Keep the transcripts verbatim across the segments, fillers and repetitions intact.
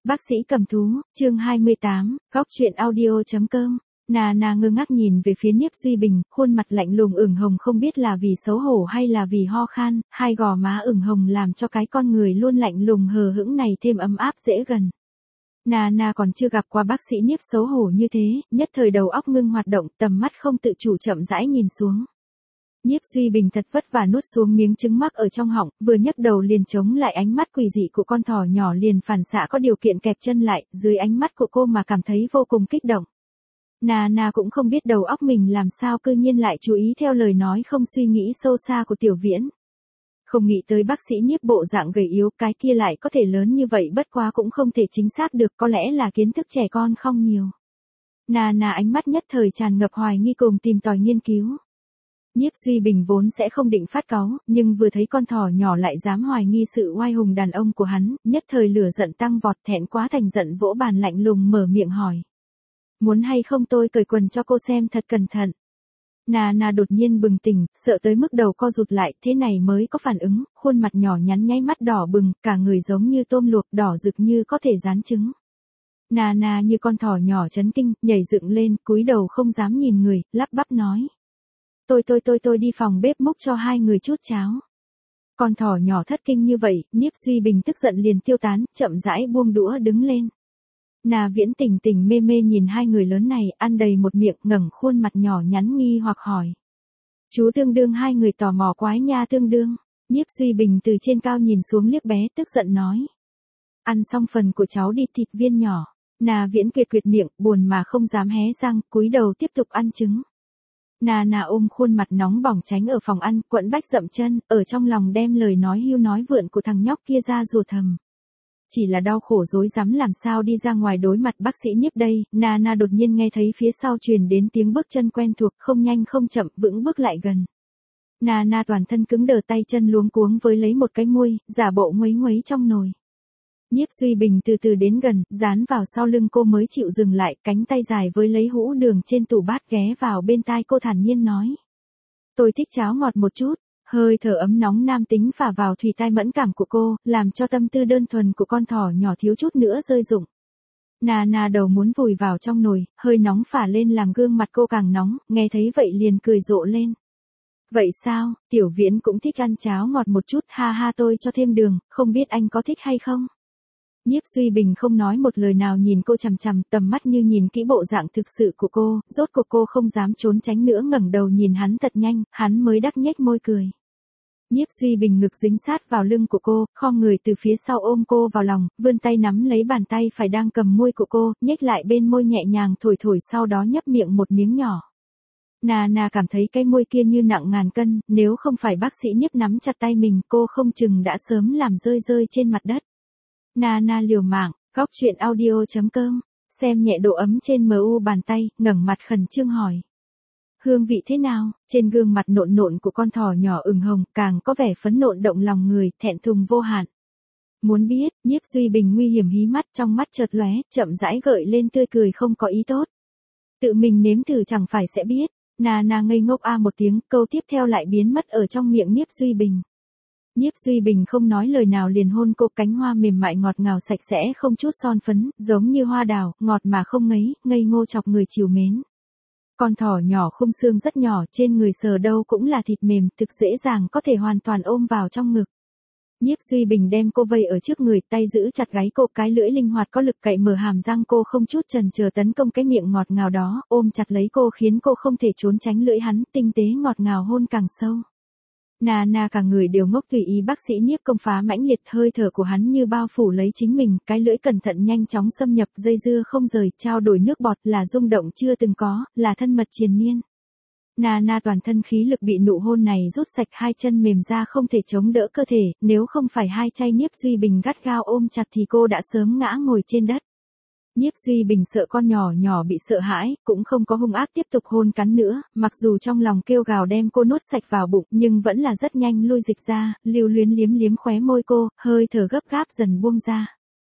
Bác sĩ cầm thú, chương hai mươi tám, góc truyện audio.com. Nà nà ngơ ngác nhìn về phía Nhiếp Duy Bình, khuôn mặt lạnh lùng ửng hồng, không biết là vì xấu hổ hay là vì ho khan, hai gò má ửng hồng làm cho cái con người luôn lạnh lùng hờ hững này thêm ấm áp dễ gần. Nà nà còn chưa gặp qua bác sĩ Nhiếp xấu hổ như thế, nhất thời đầu óc ngưng hoạt động, tầm mắt không tự chủ chậm rãi nhìn xuống. Nhiếp Duy Bình thật vất vả nuốt xuống miếng trứng mắc ở trong họng, vừa nhấc đầu liền chống lại ánh mắt quỷ dị của con thỏ nhỏ, liền phản xạ có điều kiện kẹp chân lại, dưới ánh mắt của cô mà cảm thấy vô cùng kích động. Nà nà cũng không biết đầu óc mình làm sao cư nhiên lại chú ý theo lời nói không suy nghĩ sâu xa của Tiểu Viễn. Không nghĩ tới bác sĩ Nhiếp bộ dạng gầy yếu, cái kia lại có thể lớn như vậy, bất quá cũng không thể chính xác được, có lẽ là kiến thức trẻ con không nhiều. Nà nà ánh mắt nhất thời tràn ngập hoài nghi cùng tìm tòi nghiên cứu. Nhiếp Duy Bình vốn sẽ không định phát cáu, nhưng vừa thấy con thỏ nhỏ lại dám hoài nghi sự oai hùng đàn ông của hắn, nhất thời lửa giận tăng vọt, thẹn quá thành giận vỗ bàn lạnh lùng mở miệng hỏi. Muốn hay không tôi cởi quần cho cô xem thật cẩn thận. Nà nà đột nhiên bừng tỉnh, sợ tới mức đầu co rụt lại, thế này mới có phản ứng, khuôn mặt nhỏ nhắn nháy mắt đỏ bừng, cả người giống như tôm luộc đỏ rực như có thể rán trứng. Nà nà như con thỏ nhỏ chấn kinh, nhảy dựng lên, cúi đầu không dám nhìn người, lắp bắp nói. Tôi tôi tôi tôi đi phòng bếp múc cho hai người chút cháo. Con thỏ nhỏ thất kinh như vậy, Nhiếp Duy Bình tức giận liền tiêu tán, chậm rãi buông đũa đứng lên. Nà Viễn tỉnh tỉnh mê mê nhìn hai người lớn này, ăn đầy một miệng, ngẩng khuôn mặt nhỏ nhắn nghi hoặc hỏi. Chú Tương Đương, hai người tò mò quái nha Tương Đương. Nhiếp Duy Bình từ trên cao nhìn xuống liếc bé, tức giận nói. Ăn xong phần của cháu đi, thịt viên nhỏ. Nà Viễn quyệt quyệt miệng, buồn mà không dám hé răng, cúi đầu tiếp tục ăn trứng. Nà nà ôm khuôn mặt nóng bỏng tránh ở phòng ăn, quẫn bách dậm chân, ở trong lòng đem lời nói hưu nói vượn của thằng nhóc kia ra rủa thầm. Chỉ là đau khổ rối rắm làm sao đi ra ngoài đối mặt bác sĩ Nhiếp đây. Nà nà đột nhiên nghe thấy phía sau truyền đến tiếng bước chân quen thuộc, không nhanh không chậm, vững bước lại gần. Nà nà toàn thân cứng đờ, tay chân luống cuống với lấy một cái muôi, giả bộ nguấy nguấy trong nồi. Nhiếp Duy Bình từ từ đến gần, dán vào sau lưng cô mới chịu dừng lại, cánh tay dài với lấy hũ đường trên tủ bát ghé vào bên tai cô thản nhiên nói. Tôi thích cháo ngọt một chút. Hơi thở ấm nóng nam tính phả vào thùy tai mẫn cảm của cô, làm cho tâm tư đơn thuần của con thỏ nhỏ thiếu chút nữa rơi rụng. Nà nà đầu muốn vùi vào trong nồi, hơi nóng phả lên làm gương mặt cô càng nóng, nghe thấy vậy liền cười rộ lên. Vậy sao, Tiểu Viễn cũng thích ăn cháo ngọt một chút, ha ha, tôi cho thêm đường, không biết anh có thích hay không? Nhiếp Duy Bình không nói một lời nào nhìn cô chằm chằm, tầm mắt như nhìn kỹ bộ dạng thực sự của cô, rốt cuộc cô không dám trốn tránh nữa, ngẩng đầu nhìn hắn thật nhanh, hắn mới đắc nhếch môi cười. Nhiếp Duy Bình ngực dính sát vào lưng của cô, khom người từ phía sau ôm cô vào lòng, vươn tay nắm lấy bàn tay phải đang cầm môi của cô, nhếch lại bên môi nhẹ nhàng thổi thổi, sau đó nhấp miệng một miếng nhỏ. Nà nà cảm thấy cái môi kia như nặng ngàn cân, nếu không phải bác sĩ Nhiếp nắm chặt tay mình, cô không chừng đã sớm làm rơi rơi trên mặt đất. Nà nà liều mạng, góc truyện audio.com, xem nhẹ độ ấm trên mu bàn tay, ngẩng mặt khẩn trương hỏi. Hương vị thế nào? Trên gương mặt nộn nộn của con thỏ nhỏ ửng hồng, càng có vẻ phấn nộn động lòng người, thẹn thùng vô hạn. Muốn biết, Nhiếp Duy Bình nguy hiểm hí mắt, trong mắt chợt lóe, chậm rãi gợi lên tươi cười không có ý tốt. Tự mình nếm thử chẳng phải sẽ biết. Nà nà ngây ngốc a một tiếng, câu tiếp theo lại biến mất ở trong miệng Nhiếp Duy Bình. Nhiếp Duy Bình không nói lời nào liền hôn cô, cánh hoa mềm mại ngọt ngào sạch sẽ không chút son phấn, giống như hoa đào, ngọt mà không ngấy, ngây ngô chọc người trìu mến. Con thỏ nhỏ khung xương rất nhỏ, trên người sờ đâu cũng là thịt mềm, thực dễ dàng có thể hoàn toàn ôm vào trong ngực. Nhiếp Duy Bình đem cô vây ở trước người, tay giữ chặt gáy cô, cái lưỡi linh hoạt có lực cậy mở hàm răng cô, không chút chần chừ tấn công cái miệng ngọt ngào đó, ôm chặt lấy cô khiến cô không thể trốn tránh lưỡi hắn, tinh tế ngọt ngào hôn càng sâu. Nà nà cả người đều ngốc tùy ý bác sĩ Nhiếp công phá mãnh liệt, hơi thở của hắn như bao phủ lấy chính mình, cái lưỡi cẩn thận nhanh chóng xâm nhập, dây dưa không rời, trao đổi nước bọt, là rung động chưa từng có, là thân mật triền miên. Nà nà toàn thân khí lực bị nụ hôn này rút sạch, hai chân mềm ra không thể chống đỡ cơ thể, nếu không phải hai tay Nhiếp Duy Bình gắt gao ôm chặt thì cô đã sớm ngã ngồi trên đất. Nhiếp Duy Bình sợ con nhỏ nhỏ bị sợ hãi, cũng không có hung ác tiếp tục hôn cắn nữa, mặc dù trong lòng kêu gào đem cô nuốt sạch vào bụng, nhưng vẫn là rất nhanh lui dịch ra, lưu luyến liếm liếm khóe môi cô, hơi thở gấp gáp dần buông ra.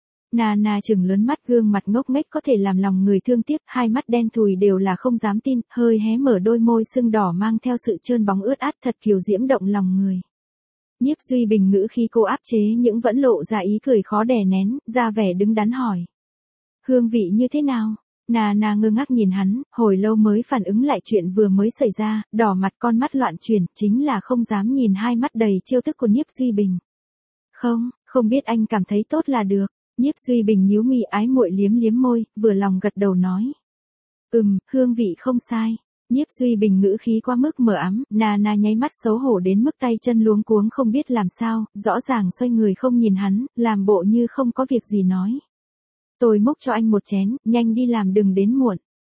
Nà nà trừng lớn mắt, gương mặt ngốc nghếch có thể làm lòng người thương tiếc, hai mắt đen thùi đều là không dám tin, hơi hé mở đôi môi sưng đỏ mang theo sự trơn bóng ướt át, thật kiều diễm động lòng người. Nhiếp Duy Bình ngữ khi cô áp chế những vẫn lộ ra ý cười khó đè nén, ra vẻ đứng đắn hỏi. Hương vị như thế nào? Nà nà ngơ ngác nhìn hắn, hồi lâu mới phản ứng lại chuyện vừa mới xảy ra, đỏ mặt con mắt loạn chuyển, chính là không dám nhìn hai mắt đầy trêu tức của Nhiếp Duy Bình. Không, không biết anh cảm thấy tốt là được. Nhiếp Duy Bình nhíu mi ái muội liếm liếm môi, vừa lòng gật đầu nói. Ừm, hương vị không sai. Nhiếp Duy Bình ngữ khí quá mức mờ ám, nà nà nháy mắt xấu hổ đến mức tay chân luống cuống không biết làm sao, rõ ràng xoay người không nhìn hắn, làm bộ như không có việc gì nói. Tôi múc cho anh một chén, nhanh đi làm đừng đến muộn.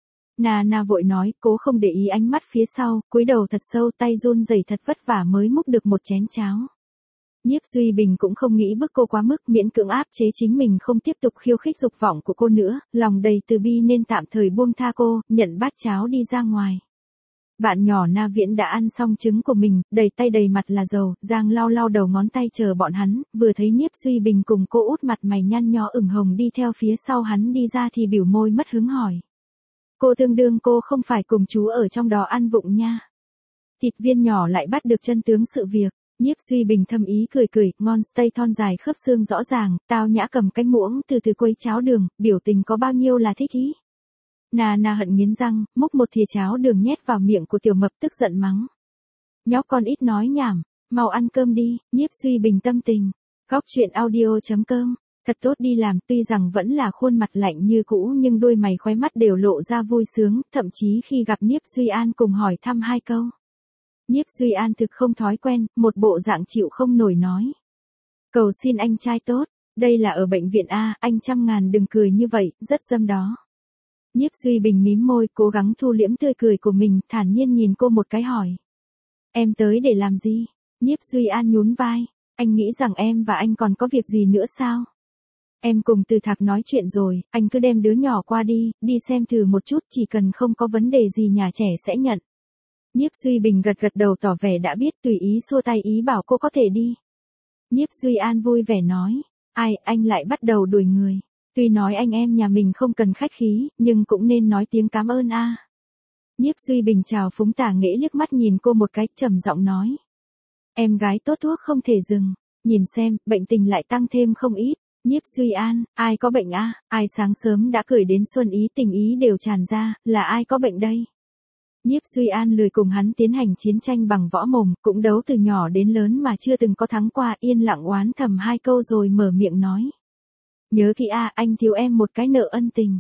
Nà nà vội nói, cố không để ý ánh mắt phía sau, cúi đầu thật sâu, tay run rẩy thật vất vả mới múc được một chén cháo. Nhiếp Duy Bình cũng không nghĩ bức cô quá mức, miễn cưỡng áp chế chính mình không tiếp tục khiêu khích dục vọng của cô nữa, lòng đầy từ bi nên tạm thời buông tha cô, nhận bát cháo đi ra ngoài. Bạn nhỏ Na Viễn đã ăn xong trứng của mình, đầy tay đầy mặt là dầu, Giang lau lau đầu ngón tay chờ bọn hắn, vừa thấy Nhiếp Duy Bình cùng cô út mặt mày nhăn nhó ửng hồng đi theo phía sau hắn đi ra thì biểu môi mất hứng hỏi. Cô tương đương cô không phải cùng chú ở trong đó ăn vụng nha. Thịt viên nhỏ lại bắt được chân tướng sự việc. Nhiếp Duy Bình thâm ý cười cười, ngon stay thon dài khớp xương rõ ràng, tao nhã cầm cái muỗng từ từ quấy cháo đường, biểu tình có bao nhiêu là thích ý. Nà nà hận nghiến răng, múc một thìa cháo đường nhét vào miệng của tiểu mập tức giận mắng. Nhóc con ít nói nhảm, mau ăn cơm đi. Nhiếp Duy Bình tâm tình. Góc truyện audio chấm com. Thật tốt đi làm, tuy rằng vẫn là khuôn mặt lạnh như cũ nhưng đôi mày khóe mắt đều lộ ra vui sướng, thậm chí khi gặp Nhiếp Duy An cùng hỏi thăm hai câu. Nhiếp Duy An thực không thói quen, một bộ dạng chịu không nổi nói. Cầu xin anh trai tốt, đây là ở bệnh viện A, anh trăm ngàn đừng cười như vậy, rất dâm đó. Nhiếp Duy Bình mím môi, cố gắng thu liễm tươi cười của mình, thản nhiên nhìn cô một cái hỏi. Em tới để làm gì? Nhiếp Duy An nhún vai, anh nghĩ rằng em và anh còn có việc gì nữa sao? Em cùng Từ Thạc nói chuyện rồi, anh cứ đem đứa nhỏ qua đi, đi xem thử một chút, chỉ cần không có vấn đề gì nhà trẻ sẽ nhận. Nhiếp Duy Bình gật gật đầu tỏ vẻ đã biết, tùy ý xua tay ý bảo cô có thể đi. Nhiếp Duy An vui vẻ nói, ai, anh lại bắt đầu đuổi người. Tuy nói anh em nhà mình không cần khách khí, nhưng cũng nên nói tiếng cảm ơn a. À. Nhiếp Duy Bình chào phúng tả nghễ liếc mắt nhìn cô một cái, trầm giọng nói. Em gái tốt thuốc không thể dừng, nhìn xem, bệnh tình lại tăng thêm không ít. Nhiếp Duy An, ai có bệnh a? À? Ai sáng sớm đã cười đến xuân ý tình ý đều tràn ra, là ai có bệnh đây? Nhiếp Duy An lười cùng hắn tiến hành chiến tranh bằng võ mồm, cũng đấu từ nhỏ đến lớn mà chưa từng có thắng qua, yên lặng oán thầm hai câu rồi mở miệng nói. Nhớ kỹ a, anh thiếu em một cái nợ ân tình.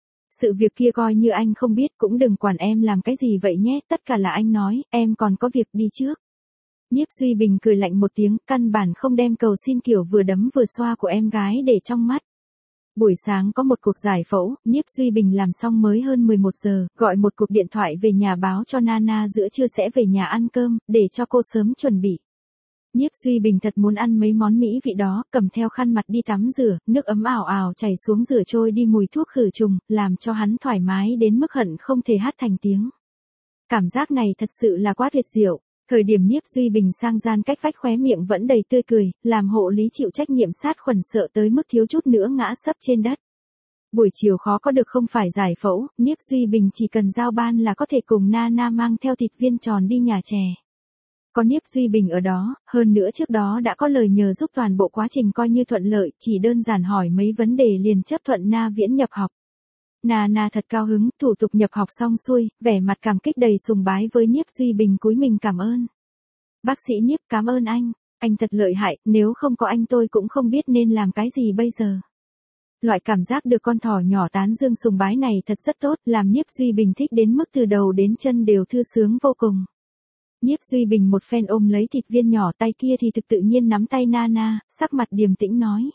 Sự việc kia coi như anh không biết, cũng đừng quản em làm cái gì vậy nhé, tất cả là anh nói, em còn có việc đi trước. Nhiếp Duy Bình cười lạnh một tiếng, căn bản không đem cầu xin kiểu vừa đấm vừa xoa của em gái để trong mắt. Buổi sáng có một cuộc giải phẫu, Nhiếp Duy Bình làm xong mới hơn mười một giờ, gọi một cuộc điện thoại về nhà báo cho Nana giữa trưa sẽ về nhà ăn cơm, để cho cô sớm chuẩn bị. Nhiếp Duy Bình thật muốn ăn mấy món mỹ vị đó, cầm theo khăn mặt đi tắm rửa, nước ấm ảo ảo chảy xuống rửa trôi đi mùi thuốc khử trùng, làm cho hắn thoải mái đến mức hận không thể hát thành tiếng. Cảm giác này thật sự là quá tuyệt diệu. Thời điểm Nhiếp Duy Bình sang gian cách vách khóe miệng vẫn đầy tươi cười, làm hộ lý chịu trách nhiệm sát khuẩn sợ tới mức thiếu chút nữa ngã sấp trên đất. Buổi chiều khó có được không phải giải phẫu, Nhiếp Duy Bình chỉ cần giao ban là có thể cùng Nana mang theo thịt viên tròn đi nhà trẻ. Có Nhiếp Duy Bình ở đó, hơn nữa trước đó đã có lời nhờ giúp toàn bộ quá trình coi như thuận lợi, chỉ đơn giản hỏi mấy vấn đề liền chấp thuận Na Viễn nhập học. Nana thật cao hứng, thủ tục nhập học xong xuôi, vẻ mặt cảm kích đầy sùng bái với Nhiếp Duy Bình cúi mình cảm ơn. Bác sĩ Nhiếp cảm ơn anh, anh thật lợi hại, nếu không có anh tôi cũng không biết nên làm cái gì bây giờ. Loại cảm giác được con thỏ nhỏ tán dương sùng bái này thật rất tốt, làm Nhiếp Duy Bình thích đến mức từ đầu đến chân đều thư sướng vô cùng. Nhiếp Duy Bình một phen ôm lấy thịt viên nhỏ, tay kia thì thực tự nhiên nắm tay Nana, sắc mặt điềm tĩnh nói.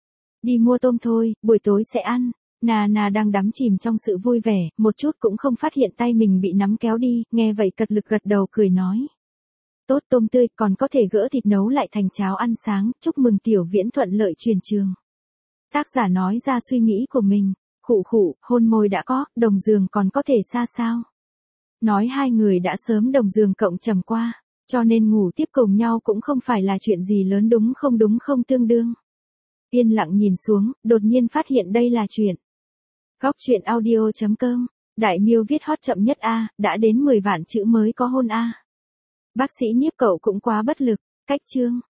Đi mua tôm thôi, buổi tối sẽ ăn. Nana đang đắm chìm trong sự vui vẻ, một chút cũng không phát hiện tay mình bị nắm kéo đi, nghe vậy cật lực gật đầu cười nói. Tốt, tôm tươi, còn có thể gỡ thịt nấu lại thành cháo ăn sáng, chúc mừng Tiểu Viễn thuận lợi truyền trường. Tác giả nói ra suy nghĩ của mình, khụ khụ, hôn môi đã có, đồng giường còn có thể xa sao. Nói hai người đã sớm đồng giường cộng trầm qua, cho nên ngủ tiếp cùng nhau cũng không phải là chuyện gì lớn đúng không đúng không tương đương. Yên lặng nhìn xuống, đột nhiên phát hiện đây là chuyện. Góc truyện audio chấm com, Đại Miêu viết hot chậm nhất A, đã đến mười vạn chữ mới có hôn A. Bác sĩ Nhiếp cậu cũng quá bất lực, cách chương.